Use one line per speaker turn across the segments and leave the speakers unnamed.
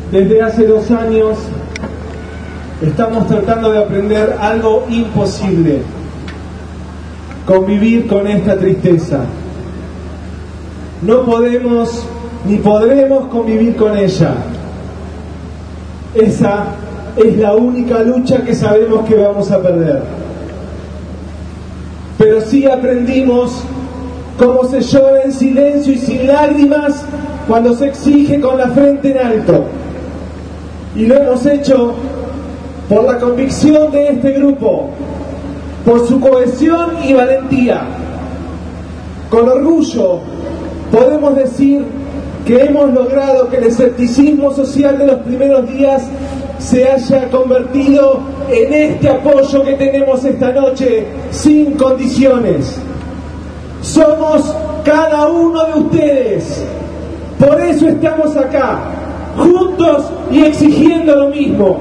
Desde hace 2 años estamos tratando de aprender algo imposible: convivir con esta tristeza. No podemos ni podremos convivir con ella. Esa es la única lucha que sabemos que vamos a perder. Pero sí aprendimos cómo se llora en silencio y sin lágrimas cuando se exige con la frente en alto. Y lo hemos hecho por la convicción de este grupo, por su cohesión y valentía. Con orgullo podemos decir que hemos logrado que el escepticismo social de los primeros días se haya convertido en este apoyo que tenemos esta noche sin condiciones. Somos cada uno de ustedes, por eso estamos acá, juntos y exigiendo lo mismo.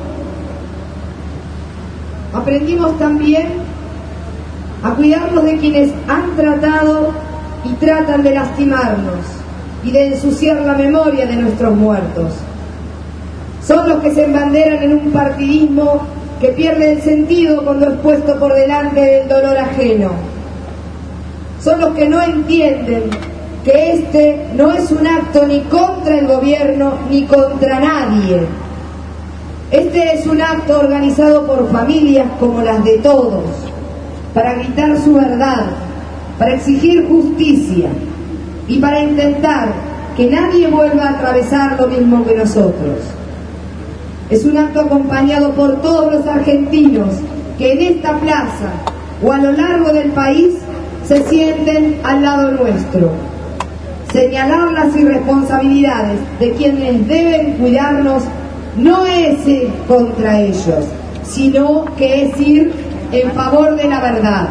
Aprendimos también a cuidarnos de quienes han tratado y tratan de lastimarnos y de ensuciar la memoria de nuestros muertos. Son los que se embanderan en un partidismo que pierde el sentido cuando es puesto por delante del dolor ajeno. Son los que no entienden que este no es un acto ni contra el gobierno ni contra nadie. Este es un acto organizado por familias como las de todos, para gritar su verdad, para exigir justicia y para intentar que nadie vuelva a atravesar lo mismo que nosotros. Es un acto acompañado por todos los argentinos que en esta plaza o a lo largo del país se sienten al lado nuestro. Señalar las irresponsabilidades de quienes deben cuidarnos no es ir contra ellos, sino que es ir en favor de la verdad.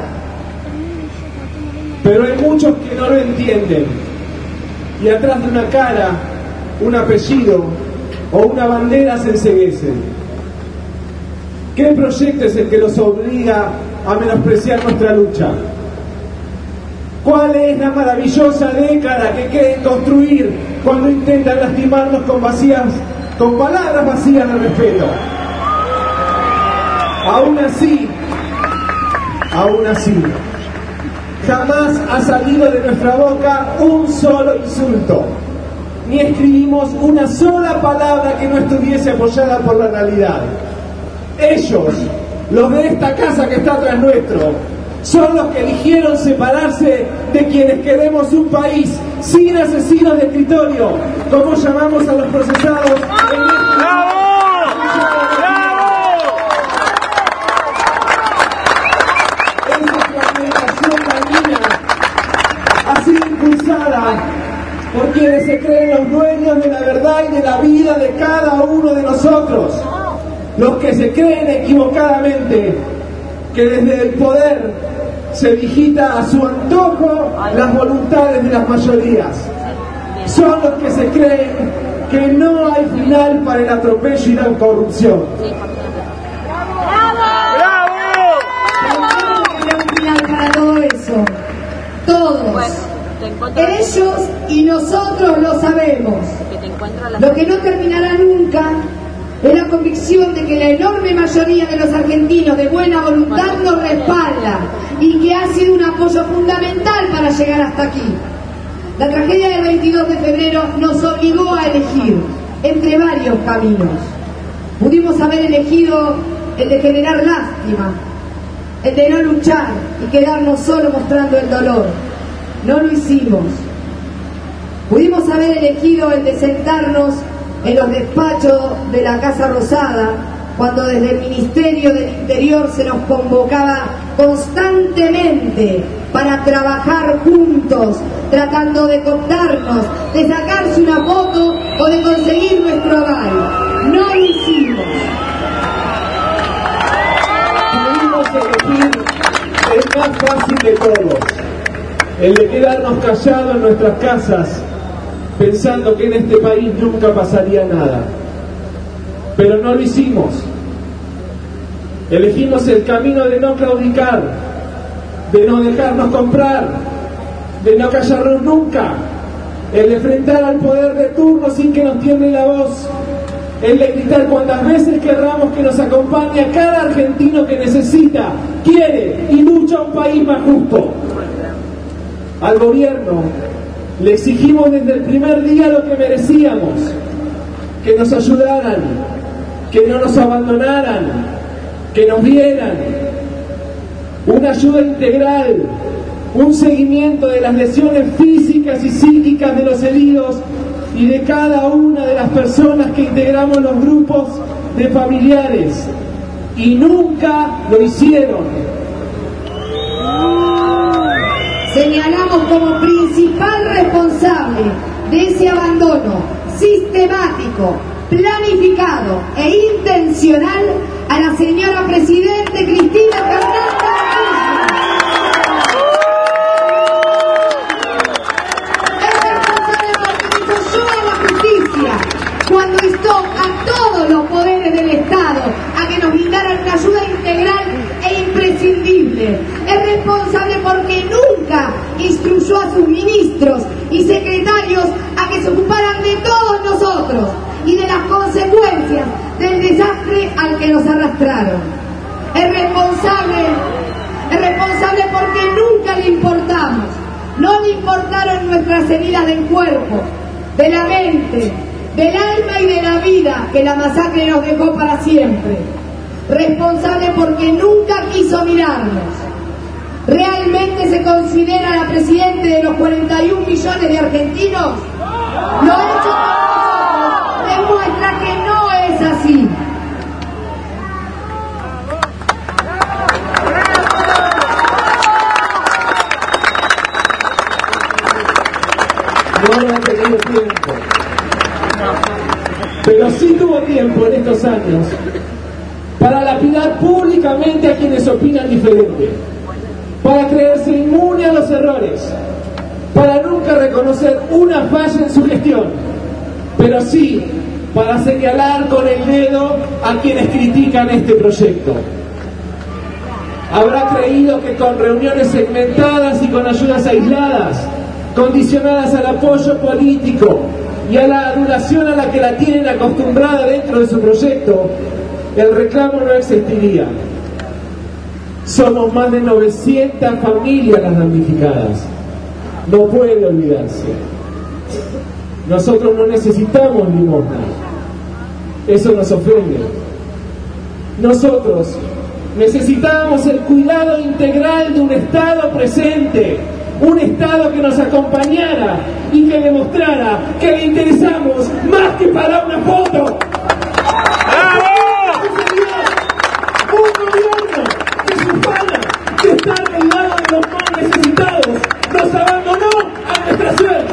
Pero hay muchos que no lo entienden, y atrás de una cara, un apellido o una bandera se enceguecen. ¿Qué proyecto es el que los obliga a menospreciar nuestra lucha? ¿Cuál es la maravillosa década que quieren construir cuando intentan lastimarnos con palabras vacías de respeto? Aún así, jamás ha salido de nuestra boca un solo insulto, ni escribimos una sola palabra que no estuviese apoyada por la realidad. Ellos, los de esta casa que está atrás nuestro, son los que eligieron separarse de quienes queremos un país sin asesinos de escritorio, como llamamos a los procesados en por quienes se creen los dueños de la verdad y de la vida de cada uno de nosotros, los que se creen equivocadamente que desde el poder se digita a su antojo las voluntades de las mayorías. Son los que se creen que no hay final para el atropello y la corrupción.
¡Bravo! No hay un final para todo eso. Todos. Ellos y nosotros lo sabemos. Lo que no terminará nunca es la convicción de que la enorme mayoría de los argentinos de buena voluntad nos respalda y que ha sido un apoyo fundamental para llegar hasta aquí. La tragedia del 22 de febrero nos obligó a elegir entre varios caminos. Pudimos haber elegido el de generar lástima, el de no luchar y quedarnos solo mostrando el dolor. No lo hicimos. Pudimos haber elegido el de sentarnos en los despachos de la Casa Rosada, cuando desde el Ministerio del Interior se nos convocaba constantemente para trabajar juntos, tratando de contarnos, de sacarse una foto o de conseguir nuestro aval. No lo hicimos.
Pudimos elegir el más fácil de todos, el de quedarnos callados en nuestras casas, pensando que en este país nunca pasaría nada. Pero no lo hicimos. Elegimos el camino de no claudicar, de no dejarnos comprar, de no callarnos nunca, el de enfrentar al poder de turno sin que nos tiemble la voz, el de gritar cuantas veces querramos que nos acompañe a cada argentino que necesita, quiere y lucha un país más justo. Al gobierno le exigimos desde el primer día lo que merecíamos, que nos ayudaran, que no nos abandonaran, que nos vieran, una ayuda integral, un seguimiento de las lesiones físicas y psíquicas de los heridos y de cada una de las personas que integramos los grupos de familiares, y nunca lo hicieron.
Señalamos como principal responsable de ese abandono sistemático, planificado e intencional a la señora Presidente Cristina Fernández de Kirchner. Es responsable porque desayó a la justicia cuando instó a todos los poderes del Estado a que nos brindaran una ayuda integral e imprescindible. Es responsable porque nunca instruyó a sus ministros y secretarios a que se ocuparan de todos nosotros y de las consecuencias del desastre al que nos arrastraron. Es responsable porque nunca le importamos. No le importaron nuestras heridas del cuerpo, de la mente, del alma y de la vida que la masacre nos dejó para siempre. Responsable porque nunca quiso mirarnos. ¿Realmente se considera la Presidenta de los 41 millones de argentinos? Lo hecho por nosotros demuestra que no es así.
No ha tenido tiempo, pero sí tuvo tiempo en estos años para lapidar públicamente a quienes opinan diferente, para creerse inmune a los errores, para nunca reconocer una falla en su gestión, pero sí para señalar con el dedo a quienes critican este proyecto. Habrá creído que con reuniones segmentadas y con ayudas aisladas, condicionadas al apoyo político y a la adulación a la que la tienen acostumbrada dentro de su proyecto, el reclamo no existiría. Somos más de 900 familias las damnificadas. No puede olvidarse. Nosotros no necesitamos limosna. Eso nos ofende. Nosotros necesitamos el cuidado integral de un Estado presente, un Estado que nos acompañara y que demostrara que le interesamos más que para una foto. Un gobierno que se ufana, que está al lado de los más necesitados, nos abandonó a nuestra suerte.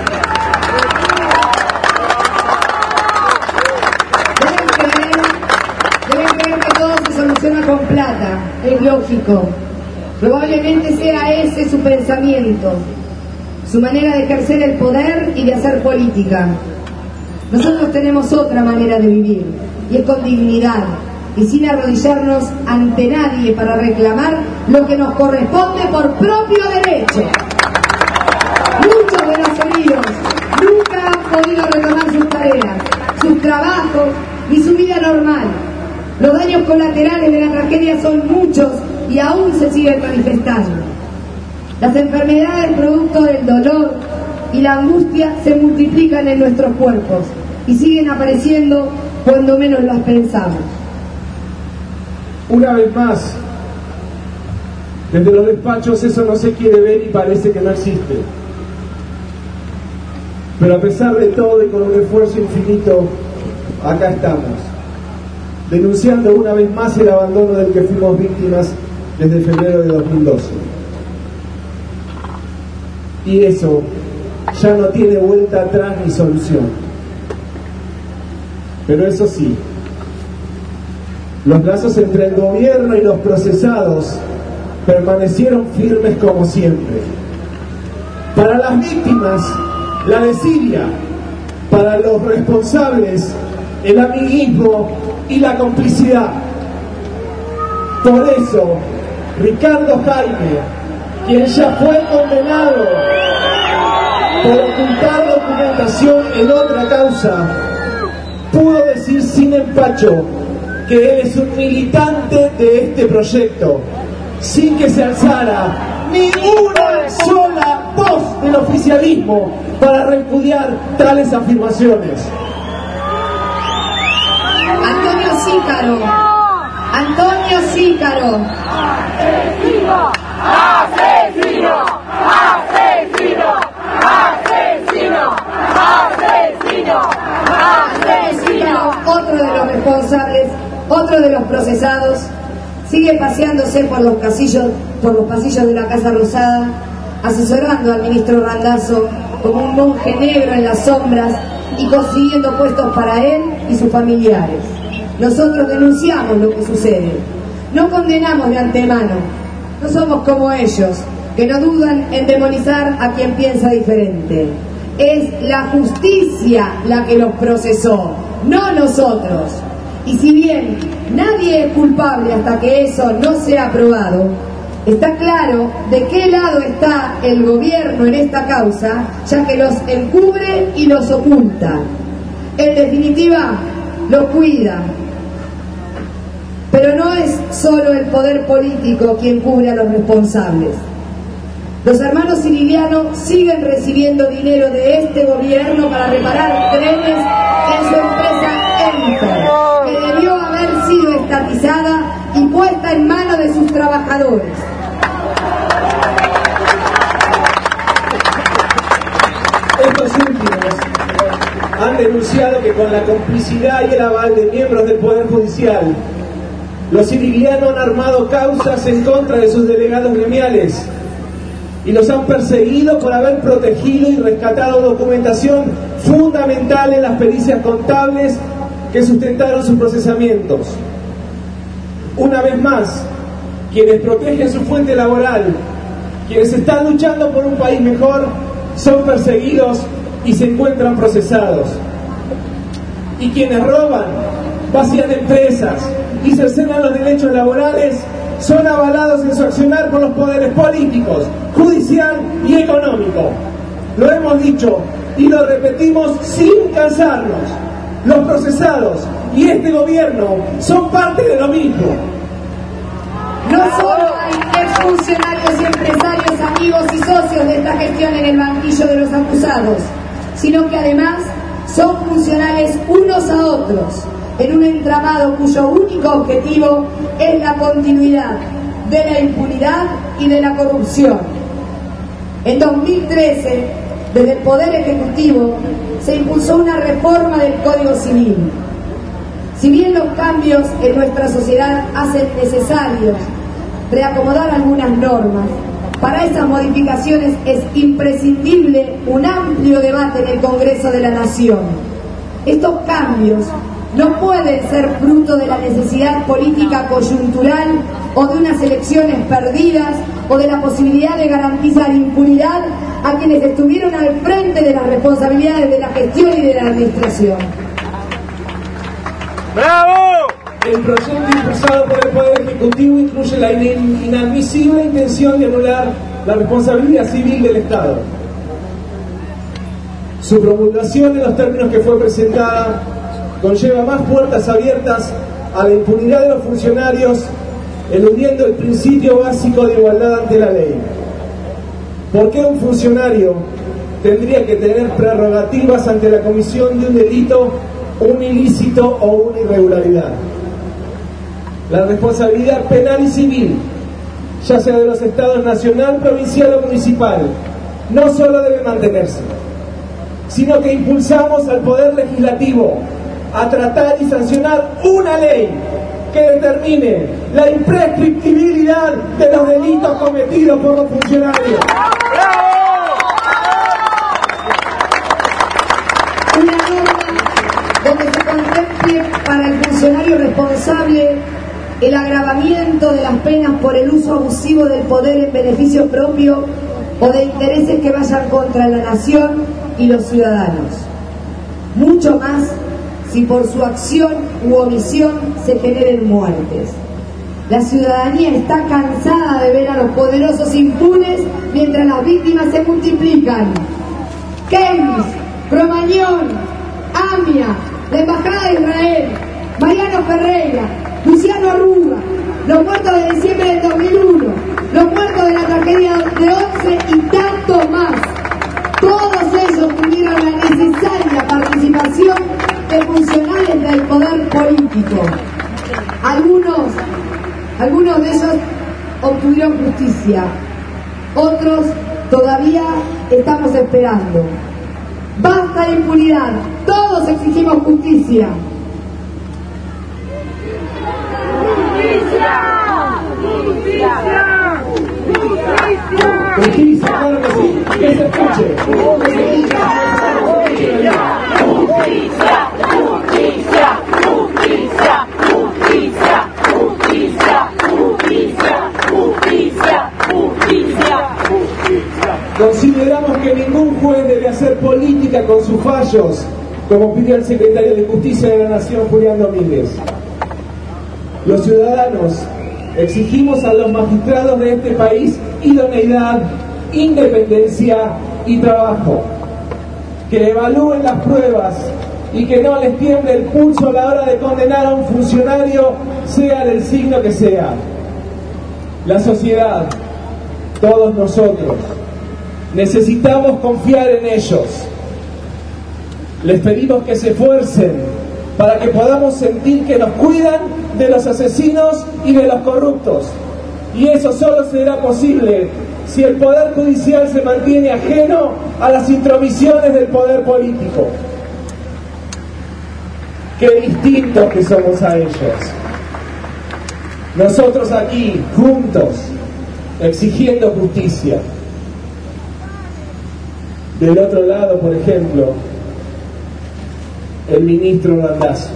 Deben creer que todo se soluciona con plata, es lógico. Probablemente sea ese su pensamiento, su manera de ejercer el poder y de hacer política. Nosotros tenemos otra manera de vivir, y es con dignidad, y sin arrodillarnos ante nadie para reclamar lo que nos corresponde por propio derecho. Muchos de los heridos nunca han podido retomar sus tareas, sus trabajos y su vida normal. Los daños colaterales de la tragedia son muchos y aún se siguen manifestando. Las enfermedades producto del dolor y la angustia se multiplican en nuestros cuerpos y siguen apareciendo cuando menos las pensamos.
Una vez más, desde los despachos eso no se quiere ver y parece que no existe. Pero a pesar de todo y con un esfuerzo infinito, acá estamos, denunciando una vez más el abandono del que fuimos víctimas desde febrero de 2012. Y eso ya no tiene vuelta atrás ni solución. Pero eso sí, los lazos entre el gobierno y los procesados permanecieron firmes como siempre. Para las víctimas, la desidia; para los responsables, el amiguismo y la complicidad. Por eso, Ricardo Jaime, quien ya fue condenado por ocultar documentación en otra causa, pudo decidir sin empacho que él es un militante de este proyecto, sin que se alzara ni una sola voz del oficialismo para repudiar tales afirmaciones.
Antonio Cícaro. Antonio Cícaro.
¡Asesino! ¡Asesino! ¡Asesino! ¡Asesino! ¡Asesino! ¡Asesino!
Otro de los responsables, otro de los procesados, sigue paseándose por los pasillos de la Casa Rosada, asesorando al ministro Randazzo como un monje negro en las sombras y consiguiendo puestos para él y sus familiares. Nosotros denunciamos lo que sucede, no condenamos de antemano, no somos como ellos, que no dudan en demonizar a quien piensa diferente. Es la justicia la que los procesó, no nosotros. Y si bien nadie es culpable hasta que eso no sea probado, está claro de qué lado está el gobierno en esta causa, ya que los encubre y los oculta. En definitiva, los cuida. Pero no es solo el poder político quien cubre a los responsables. Los hermanos Sirigliano siguen recibiendo dinero de este gobierno para reparar trenes en su empresa Enter, que debió haber sido estatizada y puesta en manos de sus trabajadores.
Estos últimos han denunciado que con la complicidad y el aval de miembros del Poder Judicial, los siriglianos han armado causas en contra de sus delegados gremiales y los han perseguido por haber protegido y rescatado documentación fundamental en las pericias contables que sustentaron sus procesamientos. Una vez más, quienes protegen su fuente laboral, quienes están luchando por un país mejor, son perseguidos y se encuentran procesados. Y quienes roban, vacían empresas y cercenan los derechos laborales, son avalados en su accionar por los poderes políticos, judicial y económico. Lo hemos dicho y lo repetimos sin cansarnos. Los procesados y este gobierno son parte de lo mismo.
No solo hay exfuncionarios y empresarios, amigos y socios de esta gestión en el banquillo de los acusados, sino que además son funcionales unos a otros en un entramado cuyo único objetivo es la continuidad de la impunidad y de la corrupción. En 2013, desde el Poder Ejecutivo, se impulsó una reforma del Código Civil. Si bien los cambios en nuestra sociedad hacen necesario reacomodar algunas normas, para esas modificaciones es imprescindible un amplio debate en el Congreso de la Nación. Estos cambios no pueden ser fruto de la necesidad política coyuntural o de unas elecciones perdidas o de la posibilidad de garantizar impunidad a quienes estuvieron al frente de las responsabilidades de la gestión y de la administración.
¡Bravo!
El proyecto impulsado por el Poder Ejecutivo incluye la inadmisible intención de anular la responsabilidad civil del Estado. Su promulgación en los términos que fue presentada conlleva más puertas abiertas a la impunidad de los funcionarios, eludiendo el principio básico de igualdad ante la ley. ¿Por qué un funcionario tendría que tener prerrogativas ante la comisión de un delito, un ilícito o una irregularidad? La responsabilidad penal y civil, ya sea de los estados nacional, provincial o municipal, no solo debe mantenerse, sino que impulsamos al Poder Legislativo a tratar y sancionar una ley que determine la imprescriptibilidad de los delitos cometidos por los funcionarios.
Una norma donde se contemple para el funcionario responsable el agravamiento de las penas por el uso abusivo del poder en beneficio propio o de intereses que vayan contra la nación y los ciudadanos. Mucho más si por su acción u omisión se generen muertes. La ciudadanía está cansada de ver a los poderosos impunes mientras las víctimas se multiplican. Keynes, Cromañón, AMIA, la Embajada de Israel, Mariano Ferreira, Luciano Arruga, los muertos de diciembre del 2001, los muertos de la tragedia de 11 y tantos más. Todos ellos tuvieron la necesaria participación de funcionarios del poder político. Algunos de ellos obtuvieron justicia, otros todavía estamos esperando. Basta de impunidad, todos exigimos justicia.
¡Justicia! ¡Justicia! ¡Justicia!
Justicia, claro que sí, que se escuche.
¡Justicia! ¡Justicia! ¡Justicia! ¡Justicia! ¡Justicia! ¡Justicia! ¡Justicia! ¡Justicia! ¡Justicia!
Consideramos que ningún juez debe hacer política con sus fallos, como pidió el secretario de Justicia de la Nación, Julián Domínguez. Los ciudadanos exigimos a los magistrados de este país idoneidad, independencia y trabajo, que evalúen las pruebas y que no les tiemble el pulso a la hora de condenar a un funcionario, sea del signo que sea. La sociedad, todos nosotros, necesitamos confiar en ellos. Les pedimos que se esfuercen para que podamos sentir que nos cuidan de los asesinos y de los corruptos. Y eso solo será posible si el Poder Judicial se mantiene ajeno a las intromisiones del poder político. Qué distintos que somos a ellos. Nosotros aquí, juntos, exigiendo justicia. Del otro lado, por ejemplo, el ministro Randazzo.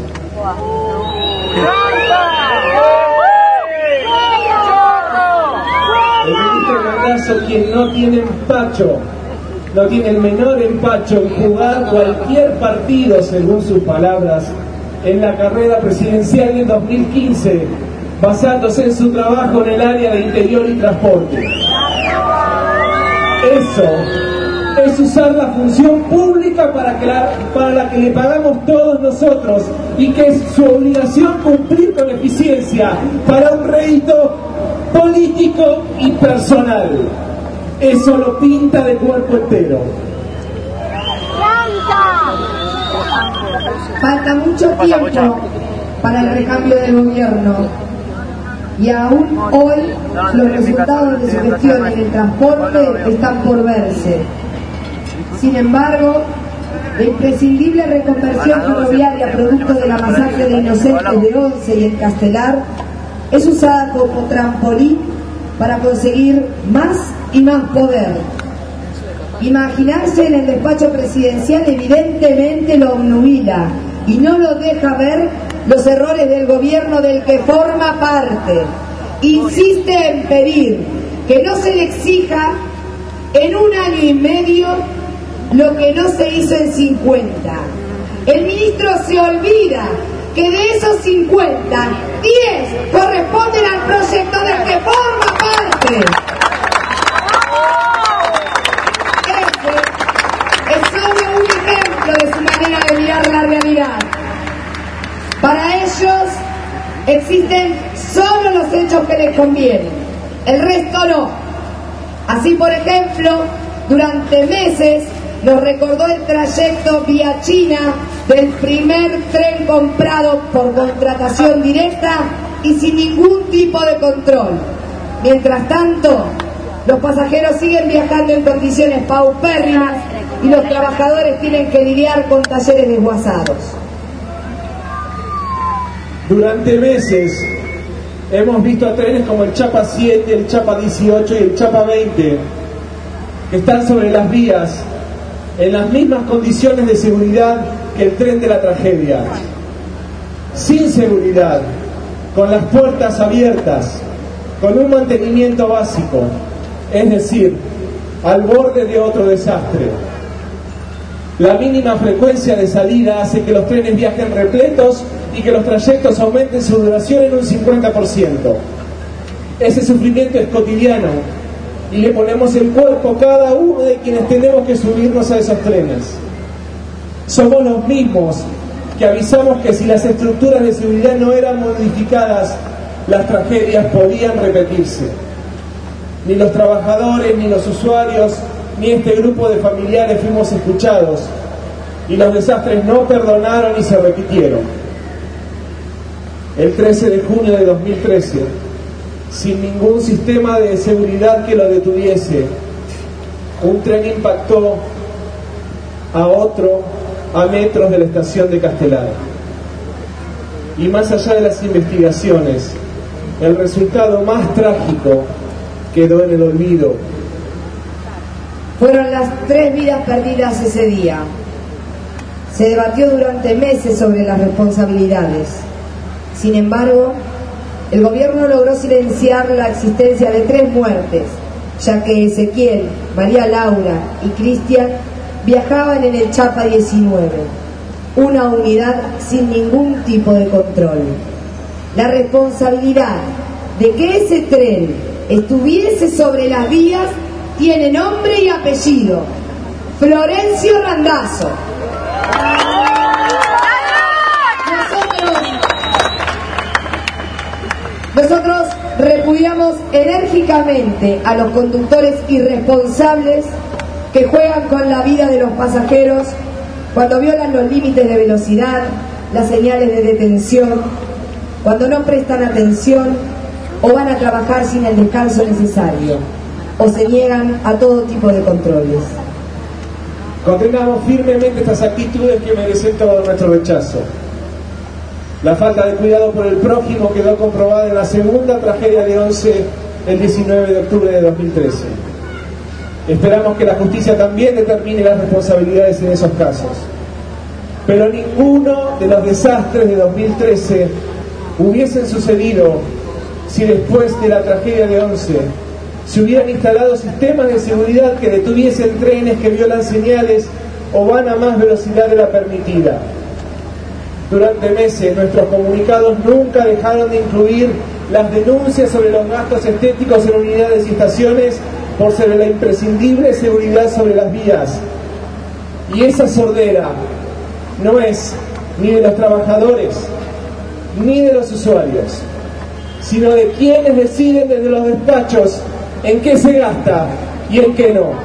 El ministro Randazzo, quien no tiene empacho, no tiene el menor empacho en jugar cualquier partido, según sus palabras, en la carrera presidencial del 2015, basándose en su trabajo en el área de interior y transporte. Eso es usar la función pública para la que le pagamos todos nosotros y que es su obligación cumplir con eficiencia para un rédito político y personal. Eso lo pinta de cuerpo entero.
Falta mucho tiempo para el recambio del gobierno y aún hoy los resultados de su gestión en el transporte están por verse. Sin embargo, la imprescindible reconversión ferroviaria producto de la masacre de inocentes de Once y en Castelar es usada como trampolín para conseguir más y más poder. Imaginarse en el despacho presidencial evidentemente lo obnubila y no lo deja ver los errores del gobierno del que forma parte. Insiste en pedir que no se le exija en 1 año y medio lo que no se hizo en 50. El ministro se olvida que de esos 50, 10 corresponden al proyecto del que forma parte. Ese es solo un ejemplo de su manera de mirar la realidad. Para ellos existen solo los hechos que les convienen, el resto no. Así, por ejemplo, durante meses nos recordó el trayecto vía China del primer tren comprado por contratación directa y sin ningún tipo de control. Mientras tanto, los pasajeros siguen viajando en condiciones paupérrimas y los trabajadores tienen que lidiar con talleres desguazados.
Durante meses hemos visto a trenes como el Chapa 7, el Chapa 18 y el Chapa 20 que están sobre las vías en las mismas condiciones de seguridad que el tren de la tragedia, sin seguridad, con las puertas abiertas, con un mantenimiento básico, es decir, al borde de otro desastre. La mínima frecuencia de salida hace que los trenes viajen repletos y que los trayectos aumenten su duración en un 50%. Ese sufrimiento es cotidiano y le ponemos el cuerpo cada uno de quienes tenemos que subirnos a esos trenes. Somos los mismos que avisamos que si las estructuras de seguridad no eran modificadas, las tragedias podían repetirse. Ni los trabajadores, ni los usuarios, ni este grupo de familiares fuimos escuchados, y los desastres no perdonaron y se repitieron. El 13 de junio de 2013, sin ningún sistema de seguridad que lo detuviese, un tren impactó a otro a metros de la estación de Castelar. Y más allá de las investigaciones, el resultado más trágico quedó en el olvido.
Fueron las 3 vidas perdidas ese día. Se debatió durante meses sobre las responsabilidades. Sin embargo, el gobierno logró silenciar la existencia de 3 muertes, ya que Ezequiel, María Laura y Cristian viajaban en el Chapa 19, una unidad sin ningún tipo de control. La responsabilidad de que ese tren estuviese sobre las vías tiene nombre y apellido: Florencio Randazzo. Nosotros repudiamos enérgicamente a los conductores irresponsables que juegan con la vida de los pasajeros cuando violan los límites de velocidad, las señales de detención, cuando no prestan atención o van a trabajar sin el descanso necesario o se niegan a todo tipo de controles.
Condenamos firmemente estas actitudes que merecen todo nuestro rechazo. La falta de cuidado por el prójimo quedó comprobada en la segunda tragedia de Once el 19 de octubre de 2013. Esperamos que la justicia también determine las responsabilidades en esos casos. Pero ninguno de los desastres de 2013 hubiesen sucedido si después de la tragedia de Once se hubieran instalado sistemas de seguridad que detuviesen trenes que violan señales o van a más velocidad de la permitida. Durante meses nuestros comunicados nunca dejaron de incluir las denuncias sobre los gastos estéticos en unidades y estaciones por sobre la imprescindible seguridad sobre las vías. Y esa sordera no es ni de los trabajadores ni de los usuarios, sino de quienes deciden desde los despachos en qué se gasta y en qué no.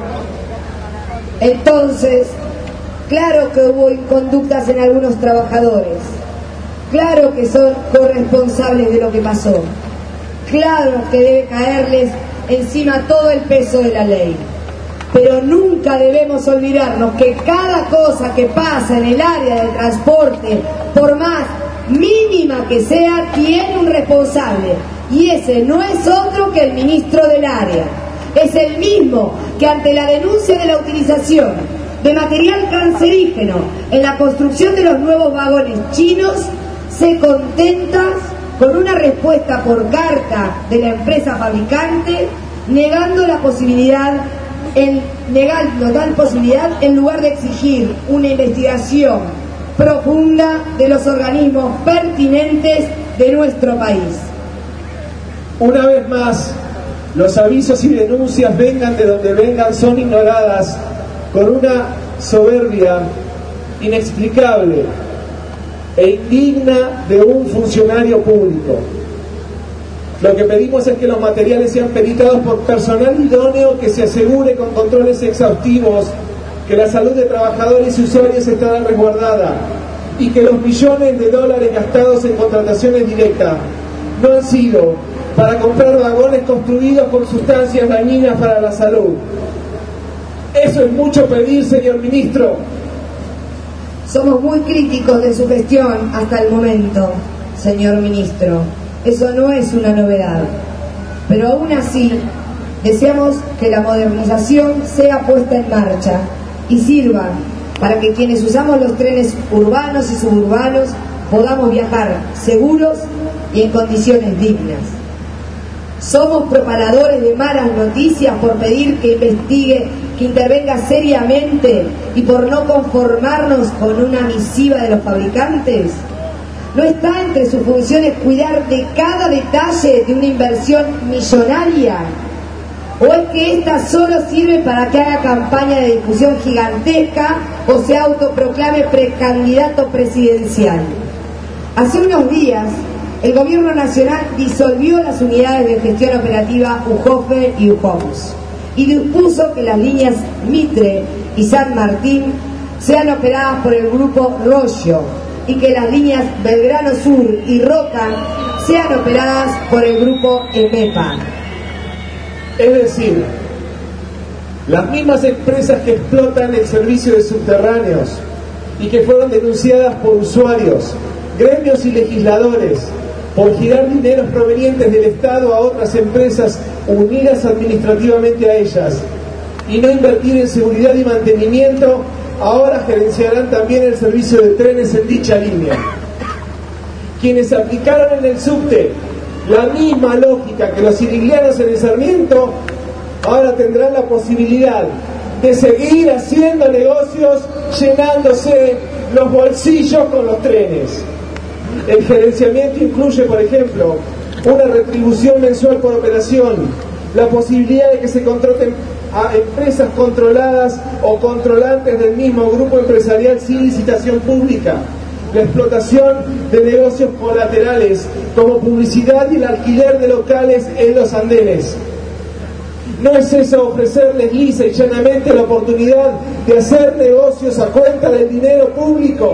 Entonces, claro que hubo inconductas en algunos trabajadores, claro que son corresponsables de lo que pasó, claro que debe caerles encima todo el peso de la ley, pero nunca debemos olvidarnos que cada cosa que pasa en el área del transporte, por más mínima que sea, tiene un responsable, y ese no es otro que el ministro del área. Es el mismo que ante la denuncia de la utilización de material cancerígeno en la construcción de los nuevos vagones chinos se contenta con una respuesta por carta de la empresa fabricante negando tal posibilidad en lugar de exigir una investigación profunda de los organismos pertinentes de nuestro país.
Una vez más, los avisos y denuncias, vengan de donde vengan, son ignoradas con una soberbia inexplicable e indigna de un funcionario público. Lo que pedimos es que los materiales sean peritados por personal idóneo que se asegure con controles exhaustivos que la salud de trabajadores y usuarios estará resguardada y que los millones de dólares gastados en contrataciones directas no han sido para comprar vagones construidos con sustancias dañinas para la salud. Eso es mucho pedir, señor ministro.
Somos muy críticos de su gestión hasta el momento, señor ministro. Eso no es una novedad. Pero aún así, deseamos que la modernización sea puesta en marcha y sirva para que quienes usamos los trenes urbanos y suburbanos podamos viajar seguros y en condiciones dignas. Somos propagadores de malas noticias por pedir que investigue, que intervenga seriamente y por no conformarnos con una misiva de los fabricantes. ¿No está entre sus funciones cuidar de cada detalle de una inversión millonaria? ¿O es que esta solo sirve para que haga campaña de difusión gigantesca o se autoproclame precandidato presidencial? Hace unos días, el Gobierno Nacional disolvió las unidades de gestión operativa UJOFE y UJOMS y dispuso que las líneas Mitre y San Martín sean operadas por el grupo Rollo y que las líneas Belgrano Sur y Roca sean operadas por el grupo EMEPA.
Es decir, las mismas empresas que explotan el servicio de subterráneos y que fueron denunciadas por usuarios, gremios y legisladores por girar dineros provenientes del Estado a otras empresas unidas administrativamente a ellas y no invertir en seguridad y mantenimiento, ahora gerenciarán también el servicio de trenes en dicha línea. Quienes aplicaron en el subte la misma lógica que los siriglianos en el Sarmiento, ahora tendrán la posibilidad de seguir haciendo negocios llenándose los bolsillos con los trenes. El gerenciamiento incluye, por ejemplo, una retribución mensual por operación, la posibilidad de que se contraten a empresas controladas o controlantes del mismo grupo empresarial sin licitación pública, la explotación de negocios colaterales como publicidad y el alquiler de locales en los andenes. ¿No es eso ofrecerles lisa y llanamente la oportunidad de hacer negocios a cuenta del dinero público?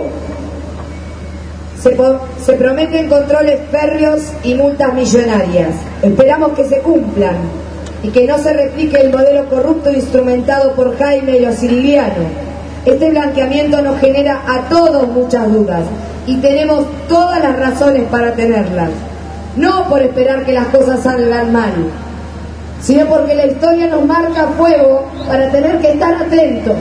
Se prometen controles férreos y multas millonarias. Esperamos que se cumplan y que no se replique el modelo corrupto instrumentado por Jaime y los siriglianos. Este blanqueamiento nos genera a todos muchas dudas y tenemos todas las razones para tenerlas. No por esperar que las cosas salgan mal, sino porque la historia nos marca fuego para tener que estar atentos.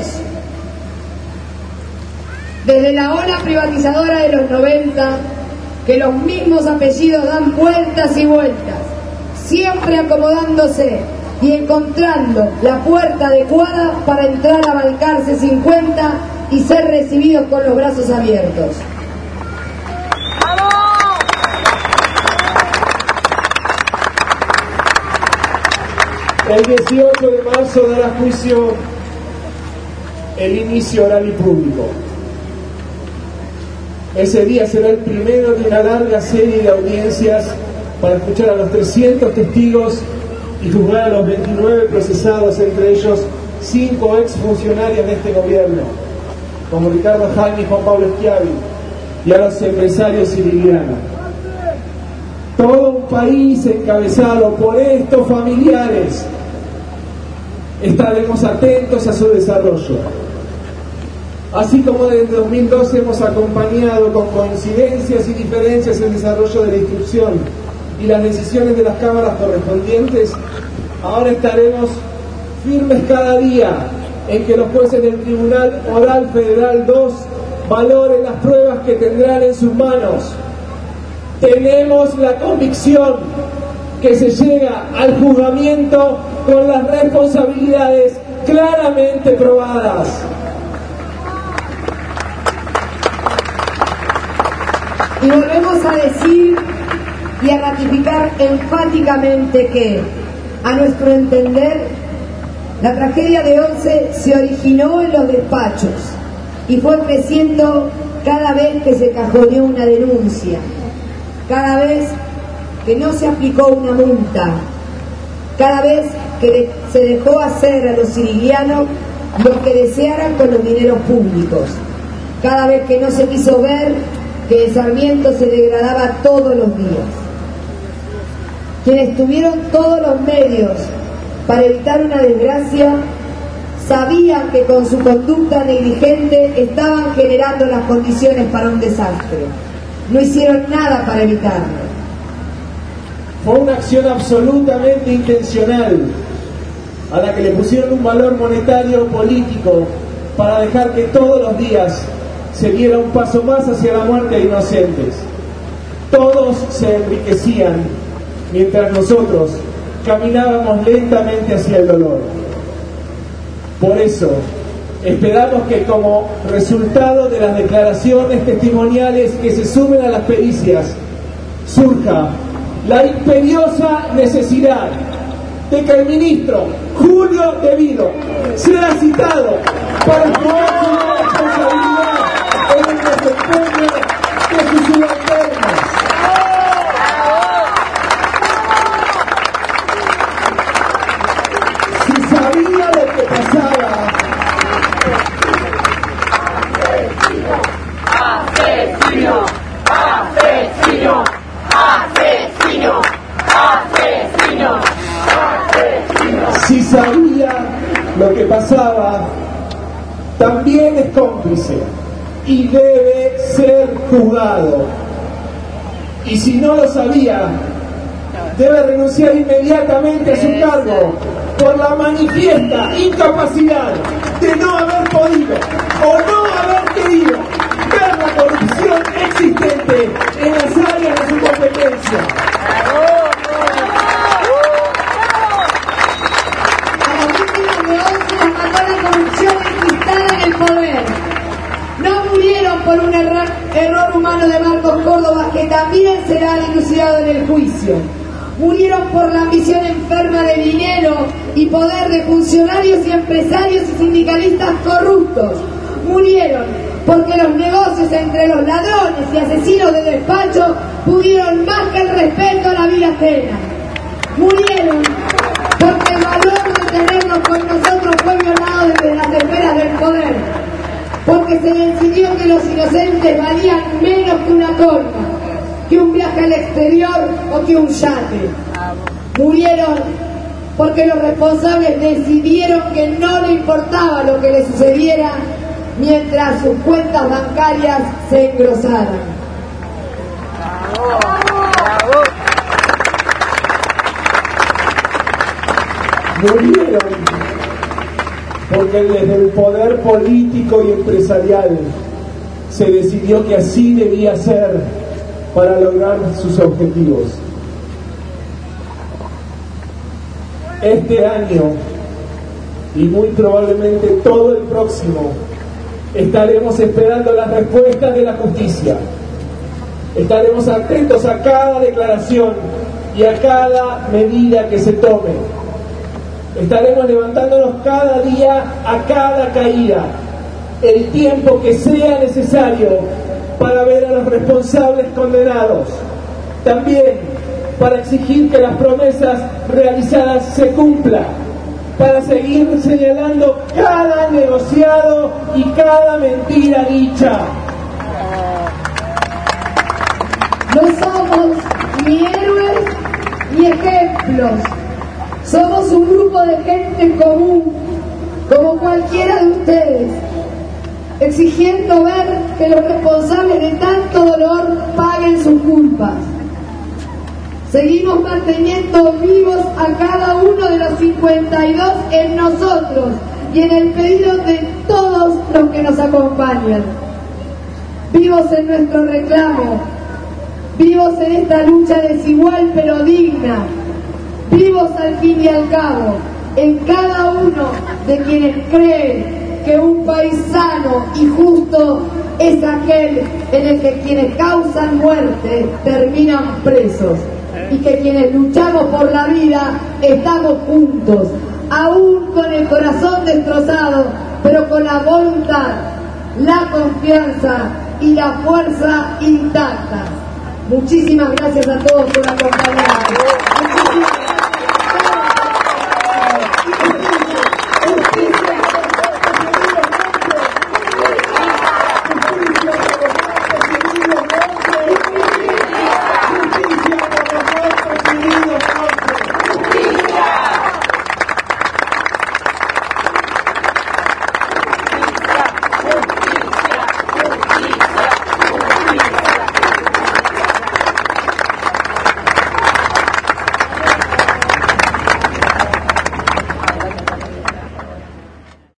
Desde la ola privatizadora de los 90, que los mismos apellidos dan vueltas y vueltas, siempre acomodándose y encontrando la puerta adecuada para entrar a Balcarce 50 y ser recibidos con los brazos abiertos.
El 18 de marzo dará juicio el inicio oral y público. Ese día será el primero de una larga serie de audiencias para escuchar a los 300 testigos y juzgar a los 29 procesados, entre ellos 5 exfuncionarios de este gobierno, como Ricardo Jaime y Juan Pablo Schiavi, y a los empresarios siriglianos. Todo un país encabezado por estos familiares. Estaremos atentos a su desarrollo. Así como desde 2012 hemos acompañado con coincidencias y diferencias el desarrollo de la instrucción y las decisiones de las cámaras correspondientes, ahora estaremos firmes cada día en que los jueces del Tribunal Oral Federal 2 valoren las pruebas que tendrán en sus manos. Tenemos la convicción que se llega al juzgamiento con las responsabilidades claramente probadas.
Y volvemos a decir y a ratificar enfáticamente que, a nuestro entender, la tragedia de Once se originó en los despachos y fue creciendo cada vez que se cajoneó una denuncia, cada vez que no se aplicó una multa, cada vez que se dejó hacer a los siriglianos lo que desearan con los dineros públicos, cada vez que no se quiso ver que el Sarmiento se degradaba todos los días. Quienes tuvieron todos los medios para evitar una desgracia sabían que con su conducta negligente estaban generando las condiciones para un desastre. No hicieron nada para evitarlo.
Fue una acción absolutamente intencional, a la que le pusieron un valor monetario político para dejar que todos los días se diera un paso más hacia la muerte de inocentes. Todos se enriquecían mientras nosotros caminábamos lentamente hacia el dolor. Por eso, esperamos que como resultado de las declaraciones testimoniales que se sumen a las pericias, surja la imperiosa necesidad de que el ministro Julio De Vido sea citado para exponer su responsabilidad en el desempeño de sus subalternos. Si sabía lo que pasaba,
Asesino, asesino, asesino, asesino, asesino.
si sabía lo que pasaba, también es cómplice y debe ser juzgado. Y si no lo sabía, debe renunciar inmediatamente a su cargo por la manifiesta incapacidad de no haber podido o no haber querido ver la corrupción existente en las áreas de su competencia.
A las víctimas de 11 las mató la corrupción enquistada en el poder. No murieron por un error humano de Marcos Córdoba, que también será dilucidado en el juicio. Murieron por la ambición enferma de dinero y poder de funcionarios y empresarios y sindicalistas corruptos. Murieron porque los negocios entre los ladrones y asesinos de despacho pudieron más que el respeto a la vida ajena. Murieron porque el valor de tenernos con nosotros fue violado desde las esferas del poder. Porque se decidió que los inocentes valían menos que una coima, que un viaje al exterior o que un yate. Murieron porque los responsables decidieron que no le importaba lo que le sucediera mientras sus cuentas bancarias se engrosaran.
Murieron porque desde el poder político y empresarial se decidió que así debía ser para lograr sus objetivos. Este año, y muy probablemente todo el próximo, estaremos esperando las respuestas de la justicia. Estaremos atentos a cada declaración y a cada medida que se tome. Estaremos levantándonos cada día a cada caída, el tiempo que sea necesario para ver a los responsables condenados. También para exigir que las promesas realizadas se cumplan, para seguir señalando cada negociado y cada mentira dicha.
No somos ni héroes ni ejemplos. Somos un grupo de gente común, como cualquiera de ustedes, exigiendo ver que los responsables de tanto dolor paguen sus culpas. Seguimos manteniendo vivos a cada uno de los 52 en nosotros y en el pedido de todos los que nos acompañan. Vivos en nuestro reclamo, vivos en esta lucha desigual pero digna, vivos al fin y al cabo en cada uno de quienes creen que un país sano y justo es aquel en el que quienes causan muerte terminan presos y que quienes luchamos por la vida estamos juntos, aún con el corazón destrozado, pero con la voluntad, la confianza y la fuerza intactas. Muchísimas gracias a todos por acompañarnos. Muchísimas gracias.